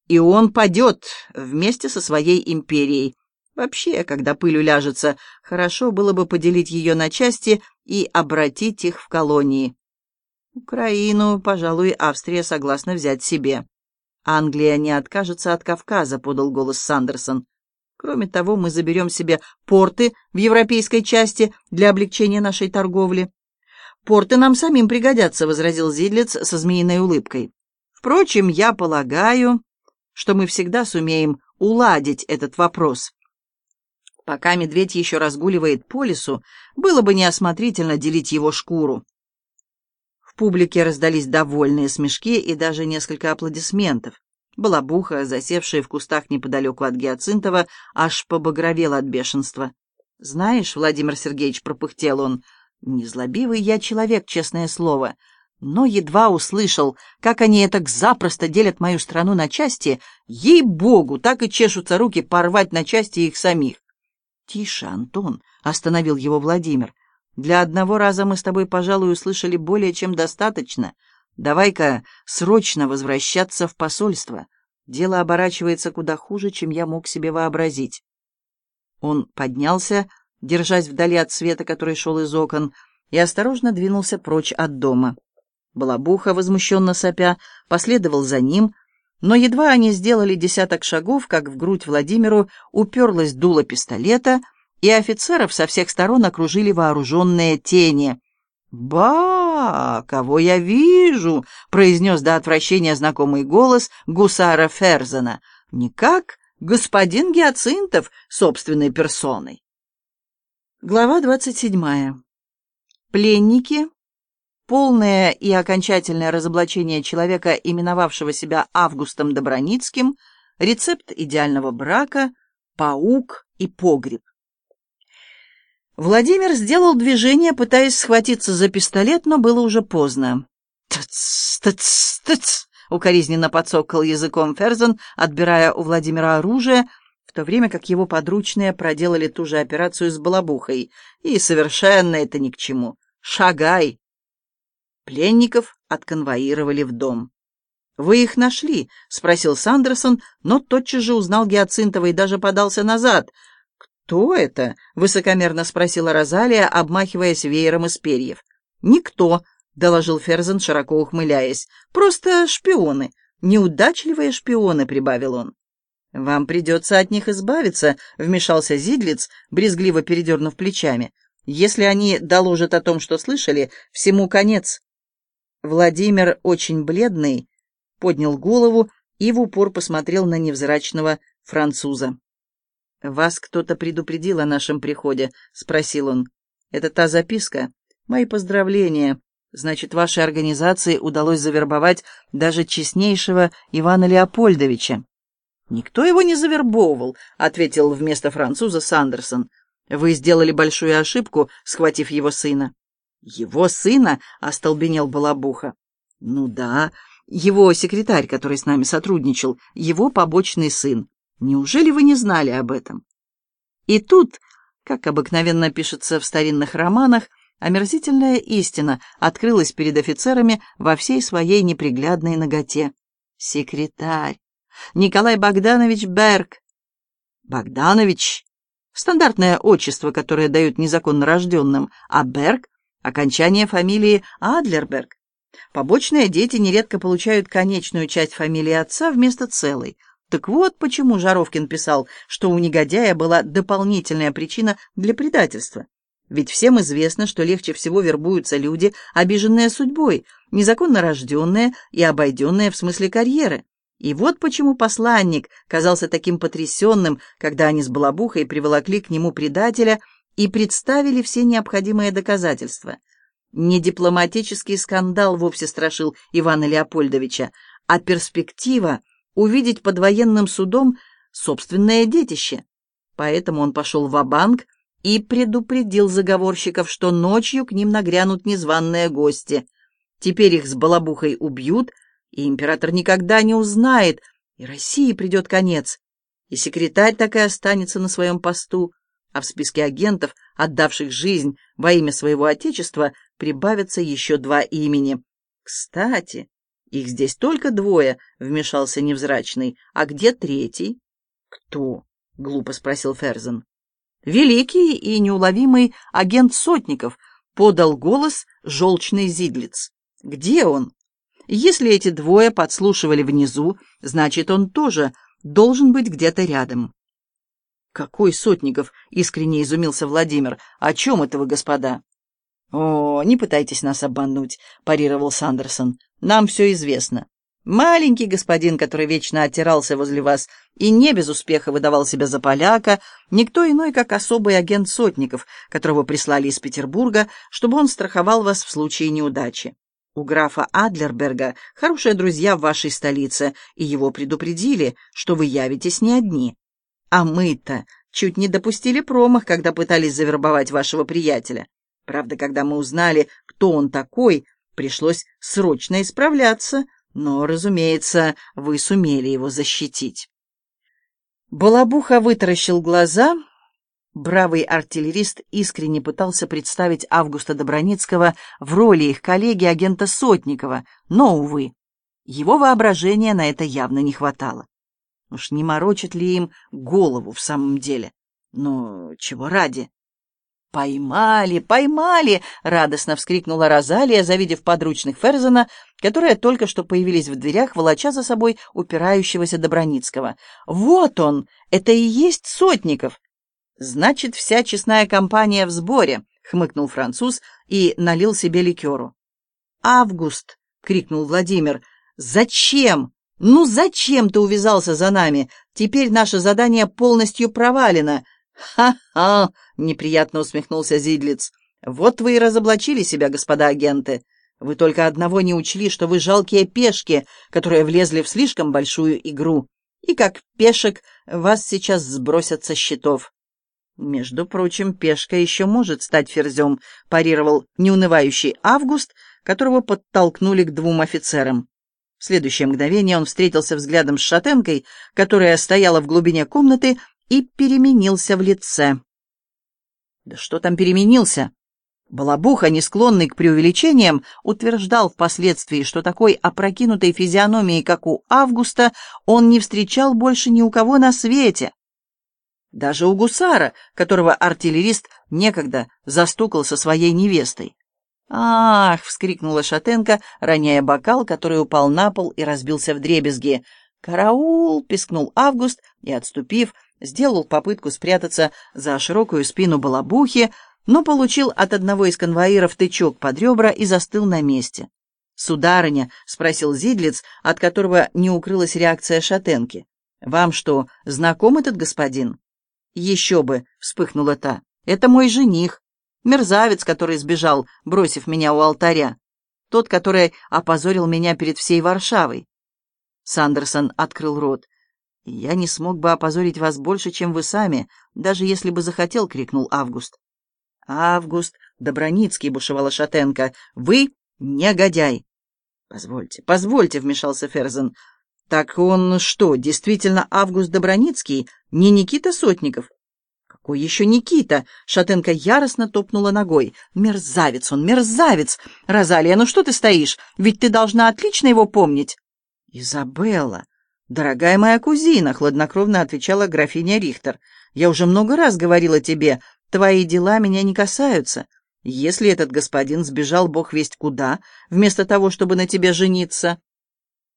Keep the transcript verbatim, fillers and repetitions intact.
И он падет вместе со своей империей. Вообще, когда пыль уляжется, хорошо было бы поделить ее на части и обратить их в колонии. Украину, пожалуй, Австрия согласна взять себе. Англия не откажется от Кавказа, подал голос Сандерсон. Кроме того, мы заберем себе порты в европейской части для облегчения нашей торговли. Порты нам самим пригодятся, возразил Зидлиц со змеиной улыбкой. Впрочем, я полагаю, что мы всегда сумеем уладить этот вопрос. Пока медведь еще разгуливает по лесу, было бы неосмотрительно делить его шкуру. В публике раздались довольные смешки и даже несколько аплодисментов. Балабуха, засевшая в кустах неподалеку от Гиацинтова, аж побагровела от бешенства. «Знаешь, Владимир Сергеевич, — пропыхтел он, — незлобивый я человек, честное слово, но едва услышал, как они этак запросто делят мою страну на части, ей-богу, так и чешутся руки порвать на части их самих». «Тише, Антон!» — остановил его Владимир. «Для одного раза мы с тобой, пожалуй, услышали более чем достаточно. Давай-ка срочно возвращаться в посольство. Дело оборачивается куда хуже, чем я мог себе вообразить». Он поднялся, держась вдали от света, который шел из окон, и осторожно двинулся прочь от дома. Балабуха, возмущенно сопя, последовал за ним, но едва они сделали десяток шагов, как в грудь Владимиру уперлась дуло пистолета, и офицеров со всех сторон окружили вооруженные тени. «Ба, кого я вижу!» — произнес до отвращения знакомый голос гусара Ферзена. «Никак господин Гиацинтов собственной персоной». Глава двадцать седьмая. Пленники, полное и окончательное разоблачение человека, именовавшего себя Августом Доброницким, рецепт идеального брака, паук и погреб. Владимир сделал движение, пытаясь схватиться за пистолет, но было уже поздно. «Тыц, тыц, тыц!» — укоризненно подсокал языком Ферзен, отбирая у Владимира оружие, в то время как его подручные проделали ту же операцию с Балабухой. И совершенно это ни к чему. «Шагай!» Пленников отконвоировали в дом. «Вы их нашли?» — спросил Сандерсон, но тотчас же узнал Гиацинтова и даже подался назад. «Кто это?» — высокомерно спросила Розалия, обмахиваясь веером из перьев. «Никто», — доложил Ферзен, широко ухмыляясь. «Просто шпионы. Неудачливые шпионы», — прибавил он. «Вам придется от них избавиться», — вмешался Зидлиц, брезгливо передернув плечами. «Если они доложат о том, что слышали, всему конец». Владимир, очень бледный, поднял голову и в упор посмотрел на невзрачного француза. «Вас кто-то предупредил о нашем приходе?» — спросил он. «Это та записка? Мои поздравления. Значит, вашей организации удалось завербовать даже честнейшего Ивана Леопольдовича». «Никто его не завербовывал», — ответил вместо француза Сандерсон. «Вы сделали большую ошибку, схватив его сына». «Его сына?» — остолбенел Балабуха. «Ну да, его секретарь, который с нами сотрудничал, его побочный сын. Неужели вы не знали об этом?» И тут, как обыкновенно пишется в старинных романах, омерзительная истина открылась перед офицерами во всей своей неприглядной наготе. Секретарь. Николай Богданович Берг. Богданович — стандартное отчество, которое дают незаконно рожденным, а Берг — окончание фамилии Адлерберг. Побочные дети нередко получают конечную часть фамилии отца вместо целой. Так вот почему Жаровкин писал, что у негодяя была дополнительная причина для предательства. Ведь всем известно, что легче всего вербуются люди, обиженные судьбой, незаконно рожденные и обойденные в смысле карьеры. И вот почему посланник казался таким потрясенным, когда они с Балабухой приволокли к нему предателя и представили все необходимые доказательства. Не дипломатический скандал вовсе страшил Ивана Леопольдовича, а перспектива увидеть под военным судом собственное детище. Поэтому он пошел ва-банк и предупредил заговорщиков, что ночью к ним нагрянут незваные гости. Теперь их с Балабухой убьют, и император никогда не узнает, и России придет конец, и секретарь так и останется на своем посту, а в списке агентов, отдавших жизнь во имя своего отечества, прибавятся еще два имени. Кстати, «Их здесь только двое», — вмешался невзрачный. «А где третий?» «Кто?» — глупо спросил Ферзен. «Великий и неуловимый агент Сотников», — подал голос желчный Зиглиц. «Где он? Если эти двое подслушивали внизу, значит, он тоже должен быть где-то рядом». «Какой Сотников?» — искренне изумился Владимир. «О чем это вы, господа?» «О, не пытайтесь нас обмануть», — парировал Сандерсон. «Нам все известно. Маленький господин, который вечно оттирался возле вас и не без успеха выдавал себя за поляка, никто иной, как особый агент Сотников, которого прислали из Петербурга, чтобы он страховал вас в случае неудачи. У графа Адлерберга хорошие друзья в вашей столице, и его предупредили, что вы явитесь не одни. А мы-то чуть не допустили промах, когда пытались завербовать вашего приятеля. Правда, когда мы узнали, кто он такой, пришлось срочно исправляться, но, разумеется, вы сумели его защитить». Балабуха вытаращил глаза. Бравый артиллерист искренне пытался представить Августа Добраницкого в роли их коллеги агента Сотникова, но, увы, его воображения на это явно не хватало. Уж не морочит ли им голову в самом деле? Но чего ради? «Поймали, поймали!» — радостно вскрикнула Розалия, завидев подручных Ферзена, которые только что появились в дверях, волоча за собой упирающегося Добраницкого. «Вот он! Это и есть Сотников!» «Значит, вся честная компания в сборе!» — хмыкнул француз и налил себе ликеру. «Август!» — крикнул Владимир. «Зачем? Ну зачем ты увязался за нами? Теперь наше задание полностью провалено!» «Ха-ха!» — неприятно усмехнулся Зиглиц. «Вот вы и разоблачили себя, господа агенты. Вы только одного не учли, что вы жалкие пешки, которые влезли в слишком большую игру. И как пешек вас сейчас сбросят со счетов». «Между прочим, пешка еще может стать ферзем», — парировал неунывающий Август, которого подтолкнули к двум офицерам. В следующее мгновение он встретился взглядом с шатенкой, которая стояла в глубине комнаты, и переменился в лице. Да что там переменился? Балабуха, не склонный к преувеличениям, утверждал впоследствии, что такой опрокинутой физиономии, как у Августа, он не встречал больше ни у кого на свете. Даже у гусара, которого артиллерист некогда застукал со своей невестой. «Ах!» — вскрикнула шатенка, роняя бокал, который упал на пол и разбился вдребезги. «Караул!» — пискнул Август и, отступив, сделал попытку спрятаться за широкую спину Балабухи, но получил от одного из конвоиров тычок под ребра и застыл на месте. «Сударыня», — спросил Зиглиц, от которого не укрылась реакция шатенки, — «вам что, знаком этот господин?» «Еще бы», — вспыхнула та, — «это мой жених, мерзавец, который сбежал, бросив меня у алтаря, тот, который опозорил меня перед всей Варшавой». Сандерсон открыл рот. «Я не смог бы опозорить вас больше, чем вы сами, даже если бы захотел», — крикнул Август. «Август Добраницкий», — бушевала шатенка, — «вы негодяй». «Позвольте, позвольте», — вмешался Ферзен. «Так он что, действительно Август Добраницкий, не Никита Сотников?» «Какой еще Никита?» — шатенка яростно топнула ногой. «Мерзавец он, мерзавец! Розалия, ну что ты стоишь? Ведь ты должна отлично его помнить». «Изабелла, дорогая моя кузина», — хладнокровно отвечала графиня Рихтер, — «я уже много раз говорила тебе, твои дела меня не касаются. Если этот господин сбежал бог весть куда, вместо того, чтобы на тебе жениться,